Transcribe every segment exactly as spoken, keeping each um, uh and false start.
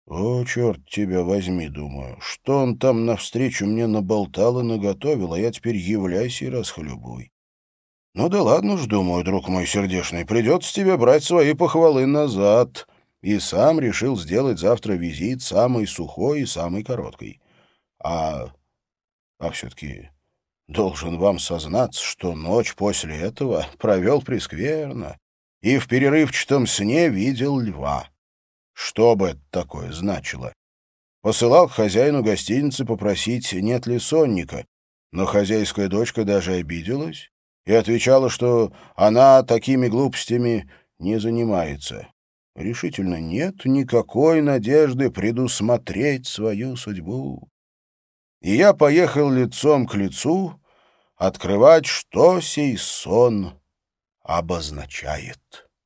О, черт тебя возьми, думаю, что он там навстречу мне наболтал и наготовил, а я теперь являйся и расхлебывай. Ну да ладно уж, думаю, друг мой сердечный, придется тебе брать свои похвалы назад. И сам решил сделать завтра визит самый сухой и самый короткий. А, а все-таки должен вам сознаться, что ночь после этого провел прескверно и в перерывчатом сне видел льва. Что бы это такое значило? Посылал к хозяину гостиницы попросить, нет ли сонника, но хозяйская дочка даже обиделась и отвечала, что она такими глупостями не занимается. Решительно нет никакой надежды предусмотреть свою судьбу. И я поехал лицом к лицу открывать, что сей сон обозначает.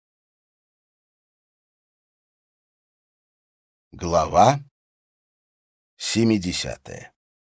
Глава семидесятая.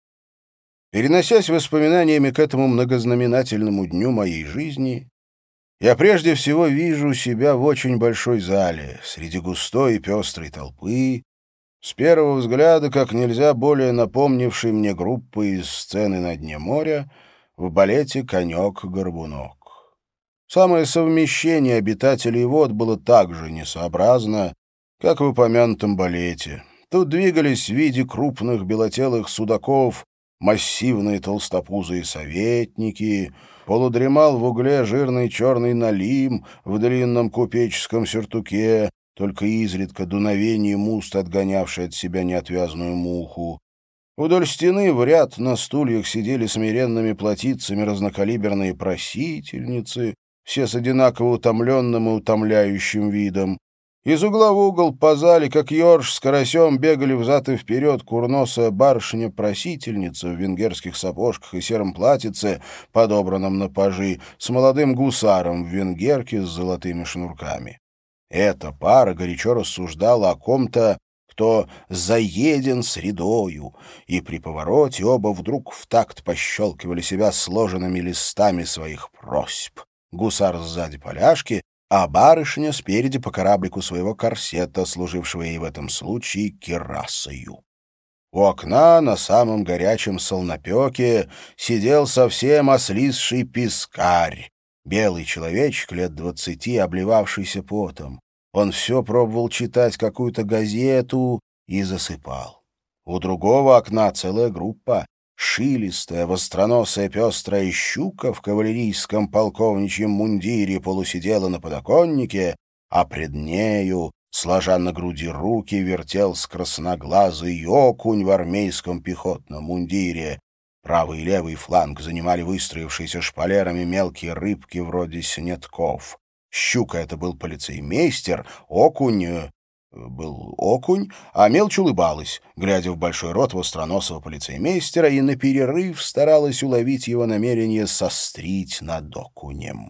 Переносясь воспоминаниями к этому многознаменательному дню моей жизни, я прежде всего вижу себя в очень большой зале, среди густой и пестрой толпы, с первого взгляда как нельзя более напомнившей мне группы из сцены на дне моря в балете «Конек-горбунок». Самое совмещение обитателей вод было так же несообразно, как в упомянутом балете. Тут двигались в виде крупных белотелых судаков массивные толстопузые советники, полудремал в угле жирный черный налим в длинном купеческом сюртуке, только изредка дуновением уст отгонявший от себя неотвязную муху. Вдоль стены в ряд на стульях сидели смиренными платьицами разнокалиберные просительницы, все с одинаково утомленным и утомляющим видом. Из угла в угол по зале, как ерш с карасем, бегали взад и вперед курносая барышня-просительница в венгерских сапожках и сером платьице, подобранном на пажи, с молодым гусаром в венгерке с золотыми шнурками. Эта пара горячо рассуждала о ком-то, кто заеден средою, и при повороте оба вдруг в такт пощелкивали себя сложенными листами своих просьб. Гусар сзади поляшки, а барышня спереди по кораблику своего корсета, служившего ей в этом случае кирасою. У окна на самом горячем солнопеке сидел совсем ослизший пескарь, белый человечек лет двадцати, обливавшийся потом. Он все пробовал читать какую-то газету и засыпал. У другого окна целая группа. Шилистая, востроносая пестрая щука в кавалерийском полковничьем мундире полусидела на подоконнике, а пред нею, сложа на груди руки, вертелся красноглазый окунь в армейском пехотном мундире. Правый и левый фланг занимали выстроившиеся шпалерами мелкие рыбки вроде снетков. Щука — это был полицеймейстер, окунь был окунь, а мелочь улыбалась, глядя в большой рот востроносого полицеймейстера, и на перерыв старалась уловить его намерение сострить над окунем.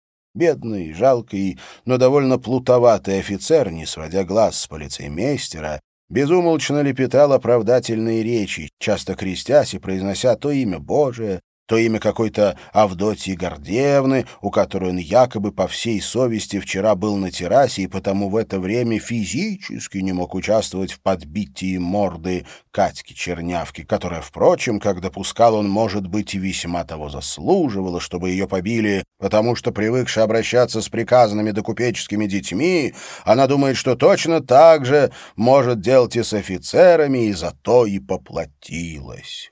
Бедный, жалкий, но довольно плутоватый офицер, не сводя глаз с полицеймейстера, безумолчно лепетал оправдательные речи, часто крестясь и произнося то имя Божие, то имя какой-то Авдотьи Гордеевны, у которой он якобы по всей совести вчера был на террасе и потому в это время физически не мог участвовать в подбитии морды Катьки Чернявки, которая, впрочем, как допускал он, может быть, и весьма того заслуживала, чтобы ее побили, потому что, привыкши обращаться с приказанными да купеческими детьми, она думает, что точно так же может делать и с офицерами, и за то и поплатилась.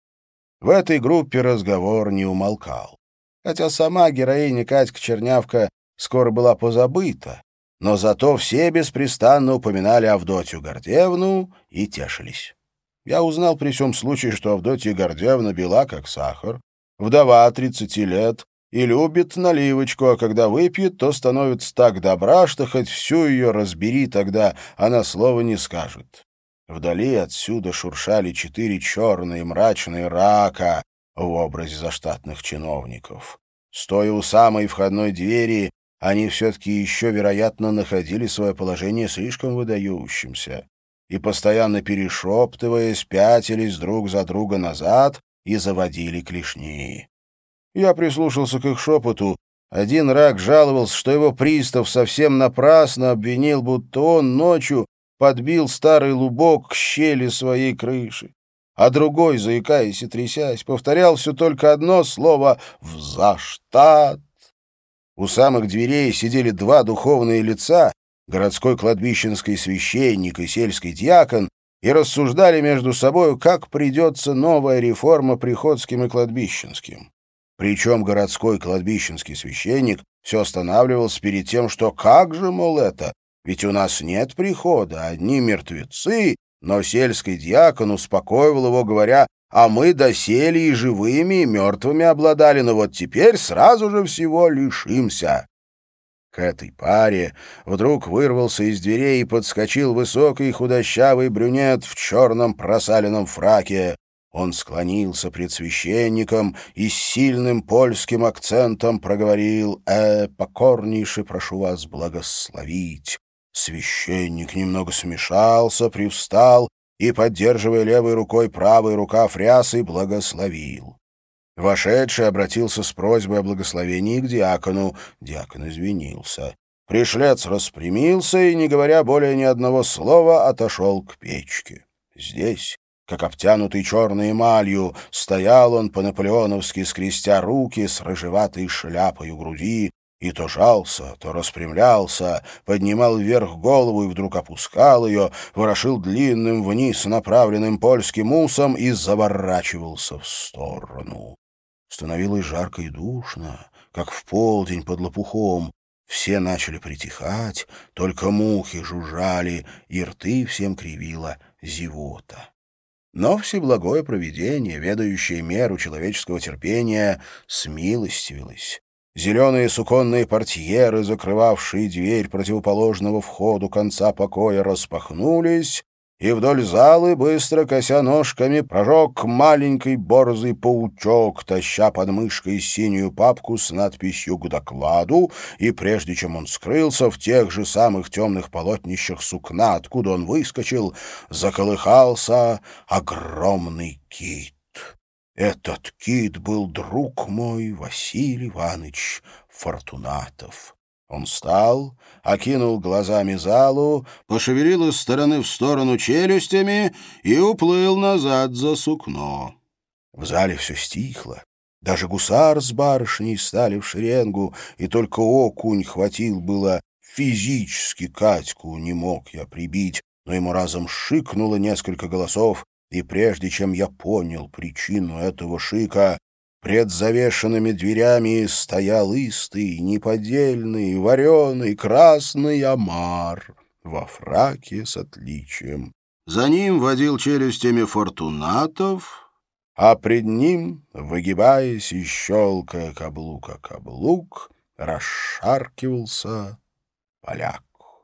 В этой группе разговор не умолкал. Хотя сама героиня Катька Чернявка скоро была позабыта, но зато все беспрестанно упоминали Авдотью Гордеевну и тешились. Я узнал при всем случае, что Авдотья Гордеевна бела, как сахар, вдова тридцати лет и любит наливочку, а когда выпьет, то становится так добра, что хоть всю ее разбери, тогда она слова не скажет. Вдали отсюда шуршали четыре черные мрачные рака в образе заштатных чиновников. Стоя у самой входной двери, они все-таки еще, вероятно, находили свое положение слишком выдающимся и, постоянно перешептываясь, пятились друг за друга назад и заводили клешни. Я прислушался к их шепоту. Один рак жаловался, что его пристав совсем напрасно обвинил, будто он ночью подбил старый лубок к щели своей крыши, а другой, заикаясь и трясясь, повторял все только одно слово «взаштат». У самых дверей сидели два духовные лица, городской кладбищенский священник и сельский диакон, и рассуждали между собою, как придется новая реформа приходским и кладбищенским. Причем городской кладбищенский священник все останавливался перед тем, что как же, мол, это, ведь у нас нет прихода, одни мертвецы, но сельский диакон успокоивал его, говоря, а мы доселе и живыми, и мертвыми обладали, но вот теперь сразу же всего лишимся. К этой паре вдруг вырвался из дверей и подскочил высокий худощавый брюнет в черном просаленном фраке. Он склонился пред священником и с сильным польским акцентом проговорил: «Э, покорнейше прошу вас благословить». Священник немного смешался, привстал и, поддерживая левой рукой правый рукав рясы, благословил. Вошедший обратился с просьбой о благословении к диакону. Диакон извинился. Пришлец распрямился и, не говоря более ни одного слова, отошел к печке. Здесь, как обтянутый черной эмалью, стоял он по-наполеоновски, скрестя руки с рыжеватой шляпой у груди, и то жался, то распрямлялся, поднимал вверх голову и вдруг опускал ее, ворошил длинным вниз направленным польским усом и заворачивался в сторону. Становилось жарко и душно, как в полдень под лопухом. Все начали притихать, только мухи жужжали, и рты всем кривила зевота. Но всеблагое провидение, ведающее меру человеческого терпения, смилостивилось. Зеленые суконные портьеры, закрывавшие дверь противоположного входу конца покоя, распахнулись, и вдоль залы, быстро кося ножками, прожег маленький борзый паучок, таща под мышкой синюю папку с надписью «К докладу», и прежде чем он скрылся в тех же самых темных полотнищах сукна, откуда он выскочил, заколыхался огромный кит. Этот кит был друг мой Василий Иванович Фортунатов. Он встал, окинул глазами залу, пошевелил из стороны в сторону челюстями и уплыл назад за сукно. В зале все стихло. Даже гусар с барышней стали в шеренгу, и только окунь хватил было физически Катьку, не мог я прибить, но ему разом шикнуло несколько голосов, и прежде чем я понял причину этого шика, пред завешенными дверями стоял истый, неподдельный, вареный, красный омар во фраке с отличием. За ним водил челюстями Фортунатов, а пред ним, выгибаясь и щелкая каблук о каблук, расшаркивался поляк.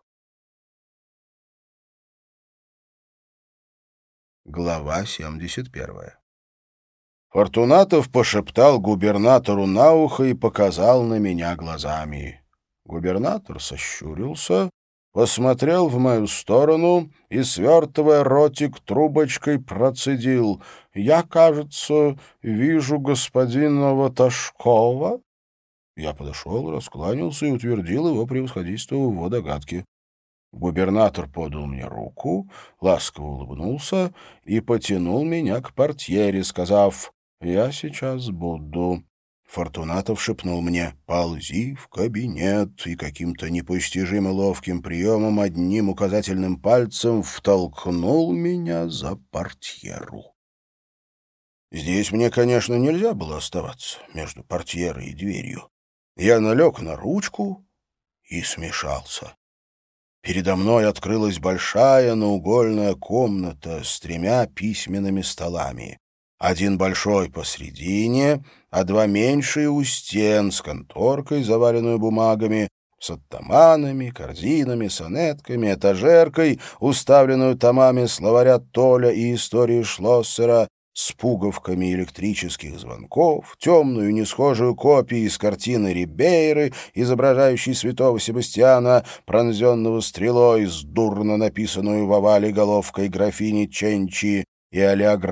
Глава семьдесят первая. Фортунатов пошептал губернатору на ухо и показал на меня глазами. Губернатор сощурился, посмотрел в мою сторону и, свертывая ротик трубочкой, процедил: «Я, кажется, вижу господина Ваташкова». Я подошел, раскланялся и утвердил его превосходительство в его догадке. Губернатор подал мне руку, ласково улыбнулся и потянул меня к портьере, сказав: «Я сейчас буду». Фортунатов шепнул мне: «Ползи в кабинет», и каким-то непостижимо ловким приемом одним указательным пальцем втолкнул меня за портьеру. Здесь мне, конечно, нельзя было оставаться между портьерой и дверью. Я налег на ручку и смешался. Передо мной открылась большая наугольная комната с тремя письменными столами. Один большой посредине, а два меньшие у стен, с конторкой, заваленную бумагами, с оттаманами, корзинами, сонетками, этажеркой, уставленную томами словаря Толя и истории Шлоссера, с пуговками электрических звонков, темную несхожую копию из картины Рибейры, изображающей святого Себастьяна, пронзенного стрелой, с дурно написанную в овале головкой графини Ченчи и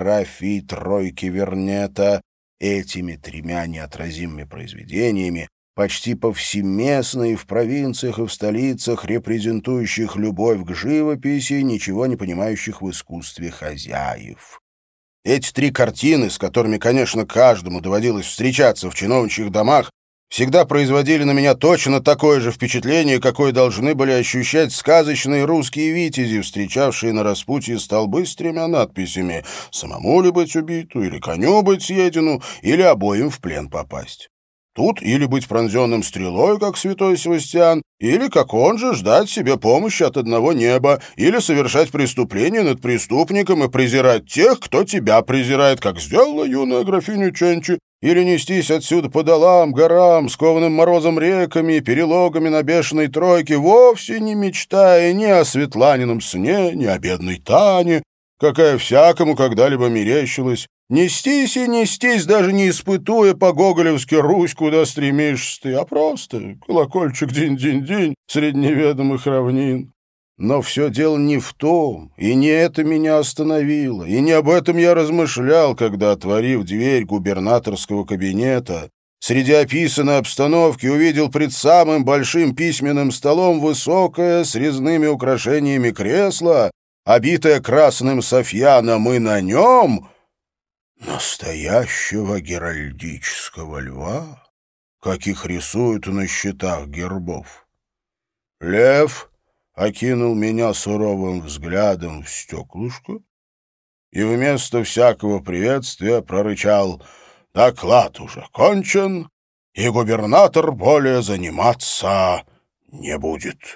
олеографией тройки Вернета. Этими тремя неотразимыми произведениями почти повсеместно и в провинциях, и в столицах, репрезентующих любовь к живописи, ничего не понимающих в искусстве хозяев. Эти три картины, с которыми, конечно, каждому доводилось встречаться в чиновничьих домах, всегда производили на меня точно такое же впечатление, какое должны были ощущать сказочные русские витязи, встречавшие на распутье столбы с тремя надписями «Самому ли быть убиту», или «Коню быть съедену», или «Обоим в плен попасть». Тут или быть пронзенным стрелой, как святой Севастьян, или, как он же, ждать себе помощи от одного неба, или совершать преступление над преступником и презирать тех, кто тебя презирает, как сделала юная графиня Ченчи, или нестись отсюда по долам, горам, скованным морозом реками и перелогами на бешеной тройке, вовсе не мечтая ни о Светланином сне, ни о бедной Тане, какая всякому когда-либо мерещилась, нестись и нестись, даже не испытуя по-гоголевски Русь, куда стремишься ты, а просто колокольчик динь-динь-динь среди неведомых равнин. Но все дело не в том, и не это меня остановило, и не об этом я размышлял, когда, отворив дверь губернаторского кабинета, среди описанной обстановки увидел пред самым большим письменным столом высокое с резными украшениями кресло, обитое красным софьяном, и на нем настоящего геральдического льва, каких рисуют на щитах гербов. Лев окинул меня суровым взглядом в стеклышко и вместо всякого приветствия прорычал: «Доклад уже кончен, и губернатор более заниматься не будет».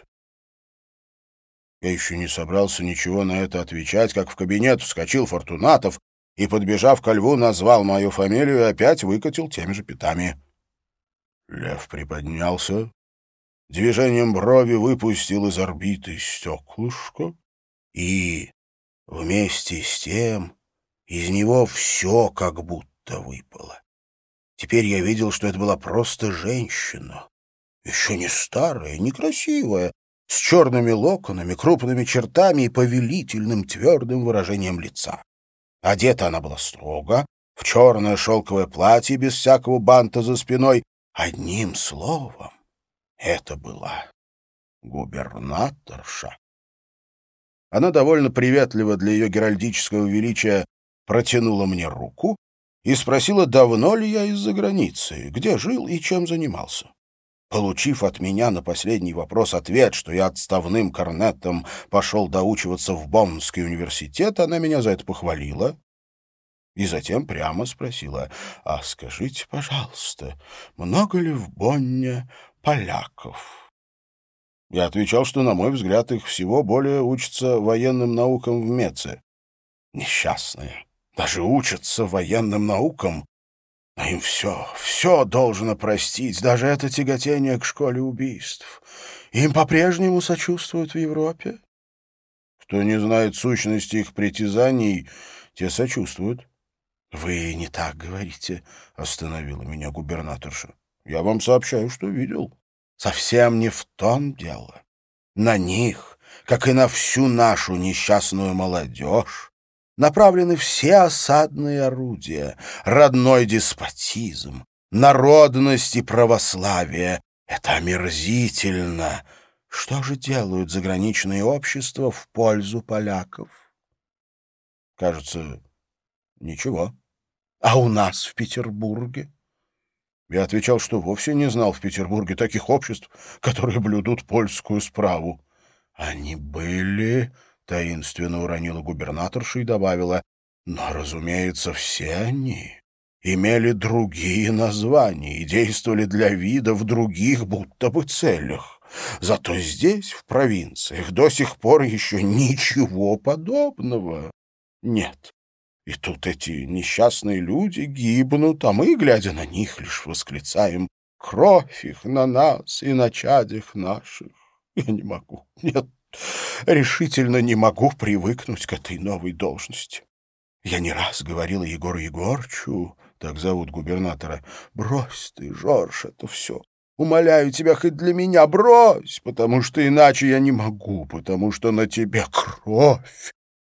Я еще не собрался ничего на это отвечать, как в кабинет вскочил Фортунатов и, подбежав ко льву, назвал мою фамилию и опять выкатил теми же пятами. Лев приподнялся, движением брови выпустил из орбиты стеклышко, и вместе с тем из него все как будто выпало. Теперь я видел, что это была просто женщина, еще не старая, некрасивая, с черными локонами, крупными чертами и повелительным твердым выражением лица. Одета она была строго, в черное шелковое платье без всякого банта за спиной. Одним словом, это была губернаторша. Она довольно приветливо для ее геральдического величия протянула мне руку и спросила, давно ли я из-за границы, где жил и чем занимался. Получив от меня на последний вопрос ответ, что я отставным корнетом пошел доучиваться в Боннский университет, она меня за это похвалила и затем прямо спросила: «А скажите, пожалуйста, много ли в Бонне поляков?» Я отвечал, что, на мой взгляд, их всего более учатся военным наукам в Меце. Несчастные, даже учатся военным наукам, а им все, все должно простить, даже это тяготение к школе убийств. Им по-прежнему сочувствуют в Европе. Кто не знает сущности их притязаний, те сочувствуют. «Вы не так говорите», — остановила меня губернаторша. «Я вам сообщаю, что видел. Совсем не в том дело. На них, как и на всю нашу несчастную молодежь, направлены все осадные орудия, родной деспотизм, народность и православие. Это омерзительно. Что же делают заграничные общества в пользу поляков?» Кажется, ничего. А у нас в Петербурге? Я отвечал, что вовсе не знал в Петербурге таких обществ, которые блюдут польскую справу. Они были, таинственно уронила губернаторша и добавила, но, разумеется, все они имели другие названия и действовали для вида в других будто бы целях. Зато здесь, в провинциях, до сих пор еще ничего подобного нет. И тут эти несчастные люди гибнут, а мы, глядя на них, лишь восклицаем: «Кровь их на нас и на чадях наших». Я не могу, нет, решительно не могу привыкнуть к этой новой должности. Я не раз говорила Егору Егорычу, так зовут губернатора: «Брось ты, Жорж, это все. Умоляю тебя, хоть для меня брось, потому что иначе я не могу, потому что на тебе кровь.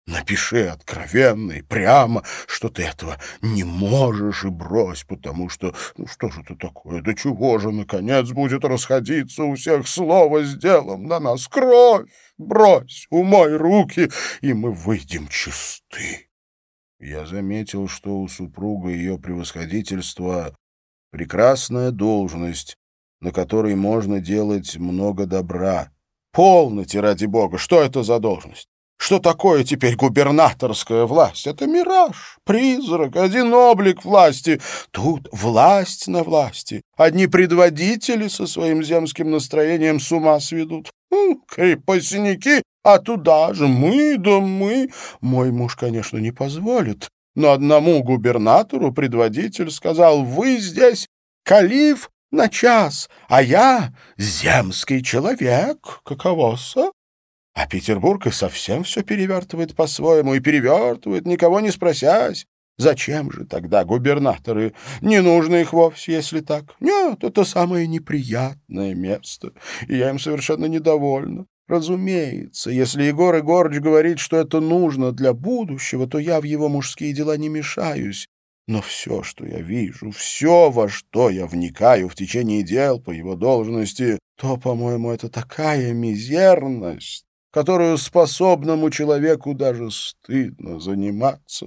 Напиши откровенно и прямо, что ты этого не можешь, и брось, потому что... Ну что же это такое? До чего же, наконец, будет расходиться у всех слово с делом на нас? Кровь! Брось, умой руки, и мы выйдем чисты. Я заметил, что у супруга ее превосходительства прекрасная должность, на которой можно делать много добра. Полноте, ради бога, что это за должность? Что такое теперь губернаторская власть? Это мираж, призрак, один облик власти. Тут власть на власти. Одни предводители со своим земским настроением с ума сведут. Ну, крепостники, а туда же мы, да мы. Мой муж, конечно, не позволит, но одному губернатору предводитель сказал: «Вы здесь калиф на час, а я земский человек. Каково-со?» А Петербург и совсем все перевертывает по-своему, и перевертывает, никого не спросясь. Зачем же тогда губернаторы? Не нужно их вовсе, если так. Нет, это самое неприятное место, и я им совершенно недовольна. Разумеется, если Егор Егорыч говорит, что это нужно для будущего, то я в его мужские дела не мешаюсь. Но все, что я вижу, все, во что я вникаю в течение дел по его должности, то, по-моему, это такая мизерность, которую способному человеку даже стыдно заниматься.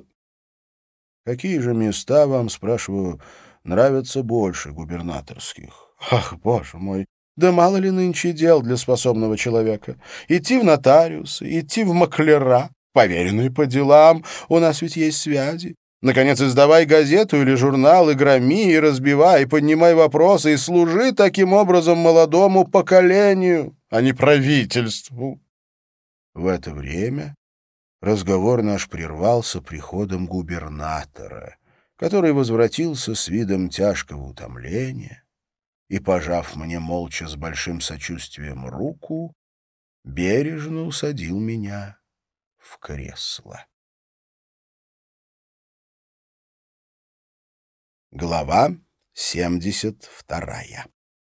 Какие же места вам, спрашиваю, нравятся больше губернаторских? Ах, боже мой, да мало ли нынче дел для способного человека. Идти в нотариусы, идти в маклера, поверенные по делам, у нас ведь есть связи. Наконец, издавай газету или журнал, и громи, и разбивай, и поднимай вопросы, и служи таким образом молодому поколению, а не правительству. В это время разговор наш прервался приходом губернатора, который возвратился с видом тяжкого утомления и, пожав мне молча с большим сочувствием руку, бережно усадил меня в кресло. Глава семьдесят вторая.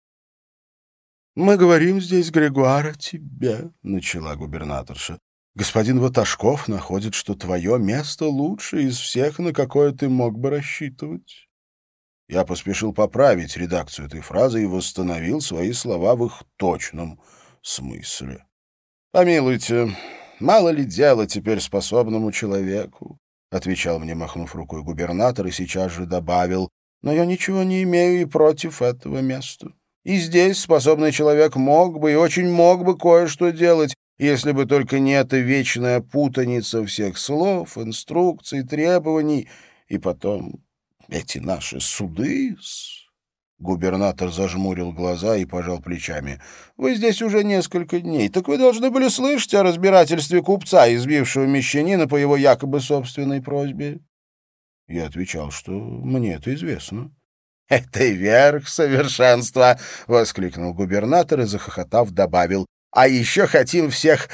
«Мы говорим здесь, Григуар, о тебе», — начала губернаторша. «Господин Ваташков находит, что твое место лучше из всех, на какое ты мог бы рассчитывать». Я поспешил поправить редакцию этой фразы и восстановил свои слова в их точном смысле. «Помилуйте, мало ли дела теперь способному человеку», — отвечал мне, махнув рукой губернатор, и сейчас же добавил: «но я ничего не имею и против этого места. И здесь способный человек мог бы и очень мог бы кое-что делать, если бы только не эта вечная путаница всех слов, инструкций, требований, и потом эти наши суды». Губернатор зажмурил глаза и пожал плечами. «Вы здесь уже несколько дней, так вы должны были слышать о разбирательстве купца, избившего мещанина по его якобы собственной просьбе». Я отвечал, что мне это известно. «Это верх совершенства!» — воскликнул губернатор и, захохотав, добавил: «а еще хотим всех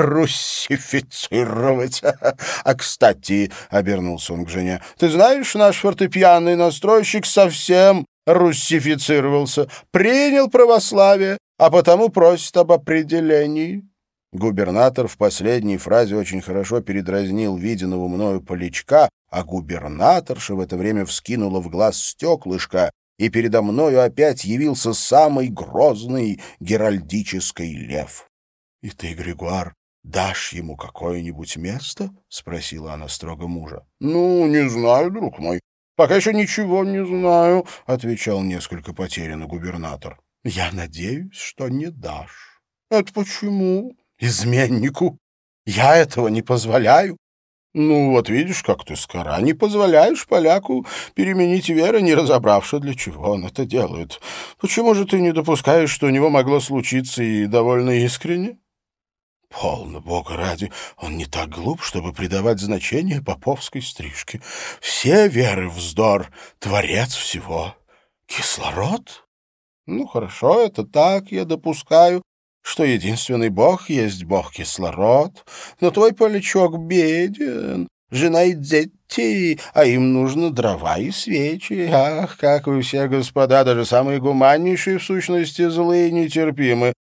руссифицировать!» «А, кстати, — обернулся он к жене, — ты знаешь, наш фортепианный настройщик совсем руссифицировался, принял православие, а потому просит об определении». Губернатор в последней фразе очень хорошо передразнил виденного мною Полячка, а губернаторша в это время вскинула в глаз стеклышко, и передо мною опять явился самый грозный геральдический лев. «И ты, Григуар, дашь ему какое-нибудь место?» — спросила она строго мужа. «Ну, не знаю, друг мой. Пока еще ничего не знаю», — отвечал несколько потерянно губернатор. «Я надеюсь, что не дашь». «Это почему?» «Изменнику. Я этого не позволяю». «Ну, вот видишь, как ты скора. Не позволяешь поляку переменить веру, не разобравши, для чего он это делает. Почему же ты не допускаешь, что у него могло случиться и довольно искренне?» «Полно, Бога ради, он не так глуп, чтобы придавать значение поповской стрижке. Все веры вздор, творец всего. Кислород? Ну, хорошо, это так, я допускаю, что единственный бог есть бог кислород, но твой Полячок беден, жена и дети, а им нужно дрова и свечи. Ах, как вы все, господа, даже самые гуманнейшие в сущности злые и нетерпимы,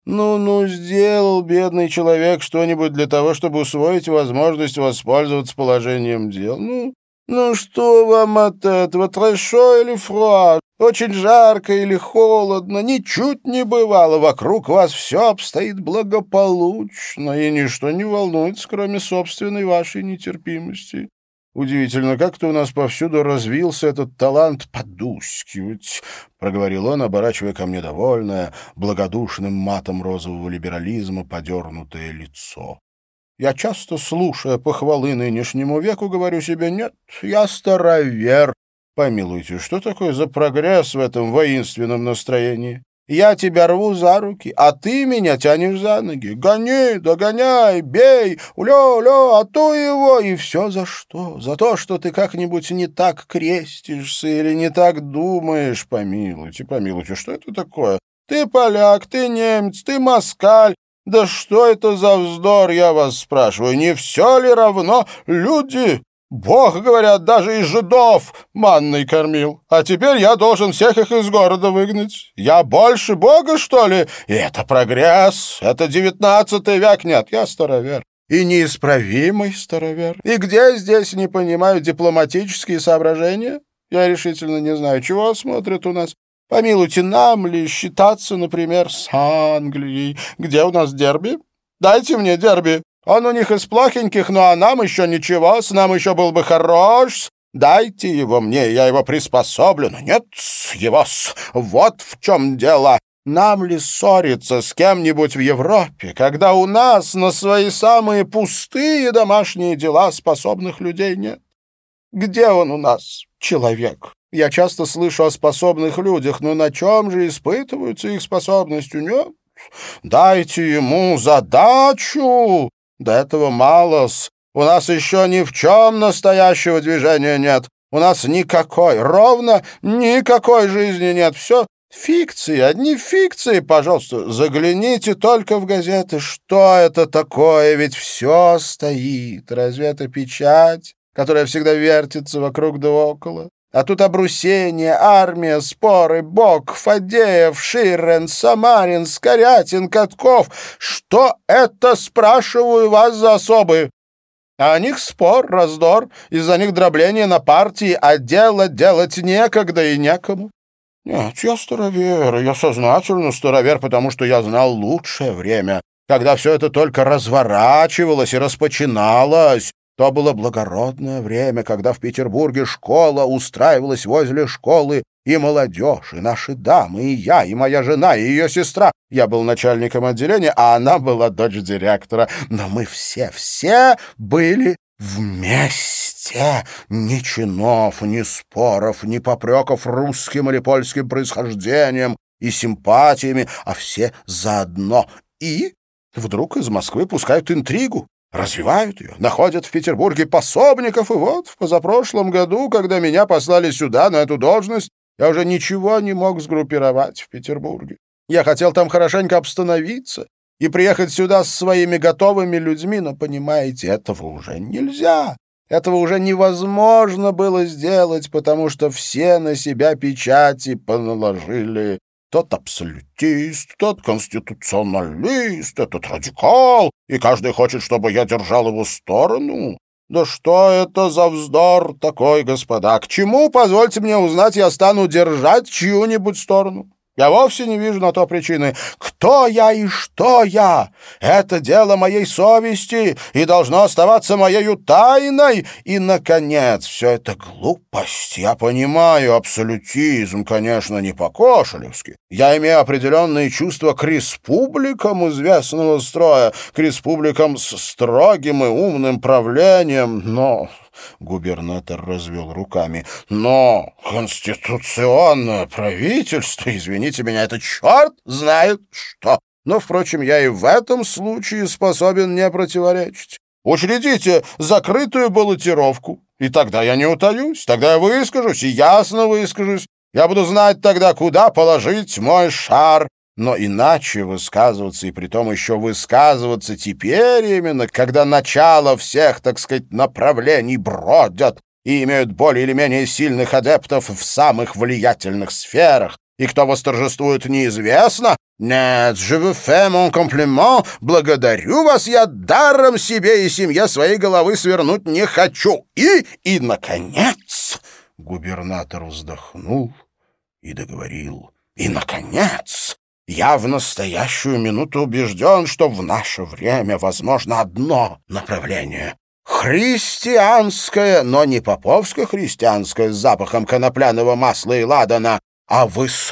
Ну-ну, сделал бедный человек что-нибудь для того, чтобы усвоить возможность воспользоваться положением дел. Ну, ну что вам от этого, трэшо или фруа? Очень жарко или холодно, ничуть не бывало. Вокруг вас все обстоит благополучно, и ничто не волнуется, кроме собственной вашей нетерпимости. Удивительно, как-то у нас повсюду развился этот талант подускивать, — проговорил он, оборачивая ко мне довольное, благодушным матом розового либерализма подернутое лицо. Я часто, слушая похвалы нынешнему веку, говорю себе: нет, я старовер. Помилуйте, что такое за прогресс в этом воинственном настроении? Я тебя рву за руки, а ты меня тянешь за ноги. Гони, догоняй, бей, улё-улё, а то его. И все за что? За то, что ты как-нибудь не так крестишься или не так думаешь. Помилуйте, помилуйте, что это такое? Ты поляк, ты немец, ты москаль. Да что это за вздор, я вас спрашиваю? Не все ли равно, люди? Бог, говорят, даже и жидов манной кормил. А теперь я должен всех их из города выгнать. Я больше Бога, что ли? И это прогресс, это девятнадцатый век. Нет, я старовер. И неисправимый старовер. И где здесь, не понимаю, дипломатические соображения? Я решительно не знаю, чего смотрят у нас. Помилуйте, нам ли считаться, например, с Англией? Где у нас дерби? Дайте мне дерби. Он у них из плохеньких, ну а нам еще ничего, с нам еще был бы хорош. Дайте его мне, я его приспособлю. Но нет, его-с, вот в чем дело. Нам ли ссориться с кем-нибудь в Европе, когда у нас на свои самые пустые домашние дела способных людей нет? Где он у нас, человек? Я часто слышу о способных людях, но на чем же испытываются их способности? Нет. Дайте ему задачу. До этого мало-с. У нас еще ни в чем настоящего движения нет. У нас никакой, ровно никакой жизни нет. Все фикции, одни фикции, пожалуйста. Загляните только в газеты. Что это такое? Ведь все стоит. Разве это печать, которая всегда вертится вокруг да около? А тут обрусение, армия, споры, Бог, Фадеев, Ширен, Самарин, Скорятин, Катков. Что это, спрашиваю вас, за особы? А о них спор, раздор, из-за них дробление на партии, а дело делать некогда и некому. Нет, я старовер, я сознательно старовер, потому что я знал лучшее время, когда все это только разворачивалось и распочиналось. То было благородное время, когда в Петербурге школа устраивалась возле школы, и молодежь, и наши дамы, и я, и моя жена, и ее сестра. Я был начальником отделения, а она была дочь директора. Но мы все, все были вместе. Ни чинов, ни споров, ни попреков русским или польским происхождением и симпатиями, а все заодно. И вдруг из Москвы пускают интригу. Развивают ее, находят в Петербурге пособников, и вот в позапрошлом году, когда меня послали сюда, на эту должность, я уже ничего не мог сгруппировать в Петербурге. Я хотел там хорошенько обстановиться и приехать сюда с своими готовыми людьми, но, понимаете, этого уже нельзя. Этого уже невозможно было сделать, потому что все на себя печати поналожили. Тот абсолютист, тот конституционалист, этот радикал, и каждый хочет, чтобы я держал его сторону. Да что это за вздор такой, господа? К чему, позвольте мне узнать, я стану держать чью-нибудь сторону? Я вовсе не вижу на то причины. Кто я и что я? Это дело моей совести и должно оставаться моею тайной. И, наконец, все это глупость. Я понимаю, абсолютизм, конечно, не по-кошелевски. Я имею определенные чувства к республикам известного строя, к республикам с строгим и умным правлением, но... Губернатор развел руками. Но конституционное правительство, извините меня, это черт знает что. Но, впрочем, я и в этом случае способен не противоречить. Учредите закрытую баллотировку, и тогда я не утаюсь, тогда я выскажусь и ясно выскажусь. Я буду знать тогда, куда положить мой шар. Но иначе высказываться, и притом еще высказываться теперь именно, когда начало всех, так сказать, направлений бродят и имеют более или менее сильных адептов в самых влиятельных сферах, И кто восторжествует, неизвестно. Нет, je vous fais mon compliment. Благодарю вас, я даром себе и семье своей головы свернуть не хочу. И, и, наконец, губернатор вздохнул и договорил. И, наконец, я в настоящую минуту убежден, что в наше время возможно одно направление. Христианское, но не поповско-христианское с запахом конопляного масла и ладана, а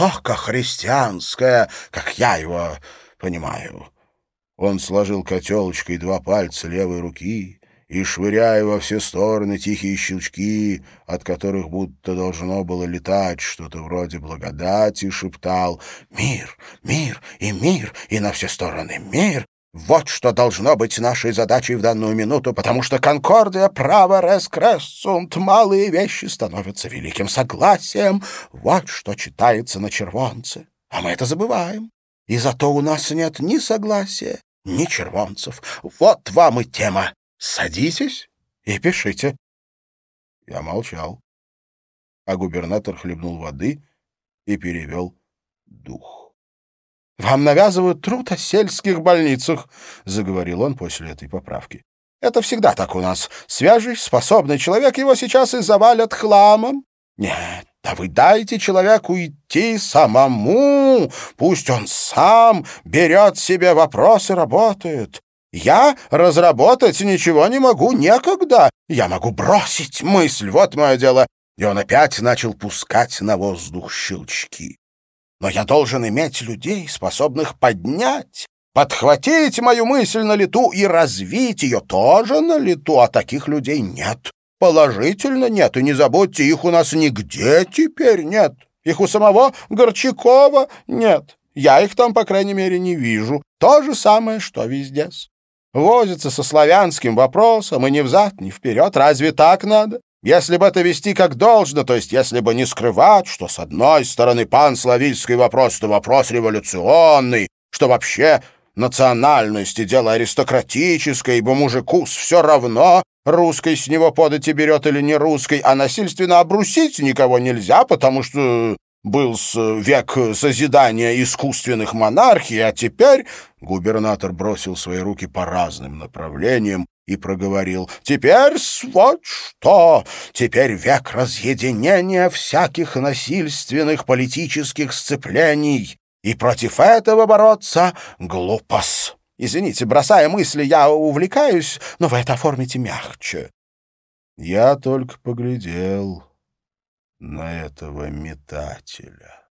высокохристианское, как я его понимаю. Он сложил котелочкой два пальца левой руки и, швыряя во все стороны тихие щелчки, от которых будто должно было летать что-то вроде благодати, шептал «Мир, мир и мир, и на все стороны мир». Вот что должно быть нашей задачей в данную минуту, потому что конкордия, право, рес крессунт, малые вещи становятся великим согласием. Вот что читается на червонце. А мы это забываем. И зато у нас нет ни согласия, ни червонцев. Вот вам и тема. Садитесь и пишите. Я молчал, а губернатор хлебнул воды и перевел дух. «Вам навязывают труд о сельских больницах», — заговорил он после этой поправки. «Это всегда так у нас. Свежий, способный человек, его сейчас и завалят хламом. Нет, да вы дайте человеку идти самому. Пусть он сам берет себе вопрос и работает. Я разработать ничего не могу, некогда. Я могу бросить мысль, вот мое дело». И он опять начал пускать на воздух щелчки. Но я должен иметь людей, способных поднять, подхватить мою мысль на лету и развить ее тоже на лету, а таких людей нет. Положительно нет, и не забудьте, их у нас нигде теперь нет. Их у самого Горчакова нет. Я их там, по крайней мере, не вижу. То же самое, что везде. Возятся со славянским вопросом, и ни взад, ни вперед. Разве так надо? Если бы это вести как должно, то есть если бы не скрывать, что с одной стороны панславийский вопрос — это вопрос революционный, что вообще национальность и дело аристократическое, ибо мужику все равно, русской с него подати берет или не русской, а насильственно обрусить никого нельзя, потому что был с век созидания искусственных монархий, а теперь губернатор бросил свои руки по разным направлениям и проговорил: «Теперь вот что! Теперь век разъединения всяких насильственных политических сцеплений, и против этого бороться глупос. Извините, бросая мысли, я увлекаюсь, но вы это оформите мягче». Я только поглядел на этого метателя.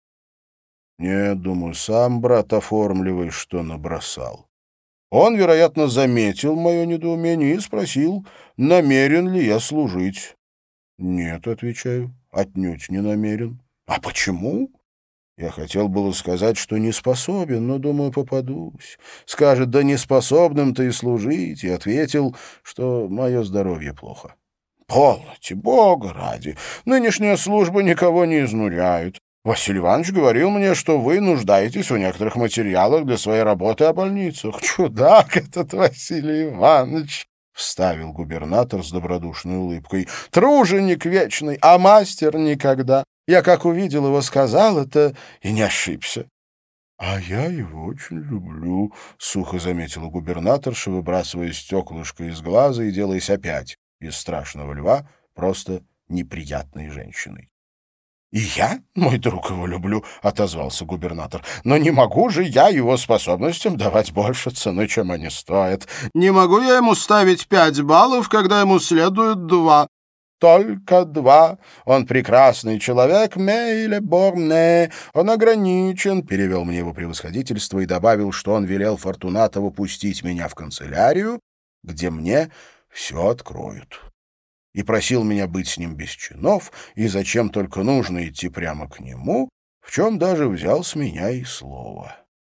Нет, думаю, сам, брат, оформливай, что набросал. Он, вероятно, заметил мое недоумение и спросил, намерен ли я служить. «Нет», — отвечаю, — «отнюдь не намерен». «А почему?» Я хотел было сказать, что не способен, но, думаю, попадусь. Скажет, да неспособным-то и служить, и ответил, что мое здоровье плохо. «Полноте, Бога ради, нынешняя служба никого не изнуряет. Василий Иванович говорил мне, что вы нуждаетесь в некоторых материалах для своей работы о больницах». «Чудак этот Василий Иванович», — вставил губернатор с добродушной улыбкой. «Труженик вечный, а мастер никогда. Я, как увидел его, сказал это и не ошибся». «А я его очень люблю», — сухо заметила губернаторша, выбрасывая стеклышко из глаза и делаясь опять из страшного льва просто неприятной женщиной. «И я, мой друг, его люблю», — отозвался губернатор. «Но не могу же я его способностям давать больше цены, чем они стоят. Не могу я ему ставить пять баллов, когда ему следует два. Только два. Он прекрасный человек, мейле борне. Он ограничен», — перевел мне его превосходительство и добавил, что он велел Фортунатову пустить меня в канцелярию, где мне все откроют. И просил меня быть с ним без чинов, и зачем только нужно идти прямо к нему, в чем даже взял с меня и слово.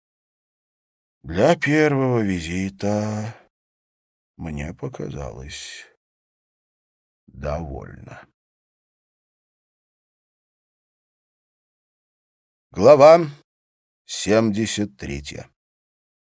Для первого визита мне показалось довольно. Глава семьдесят третья.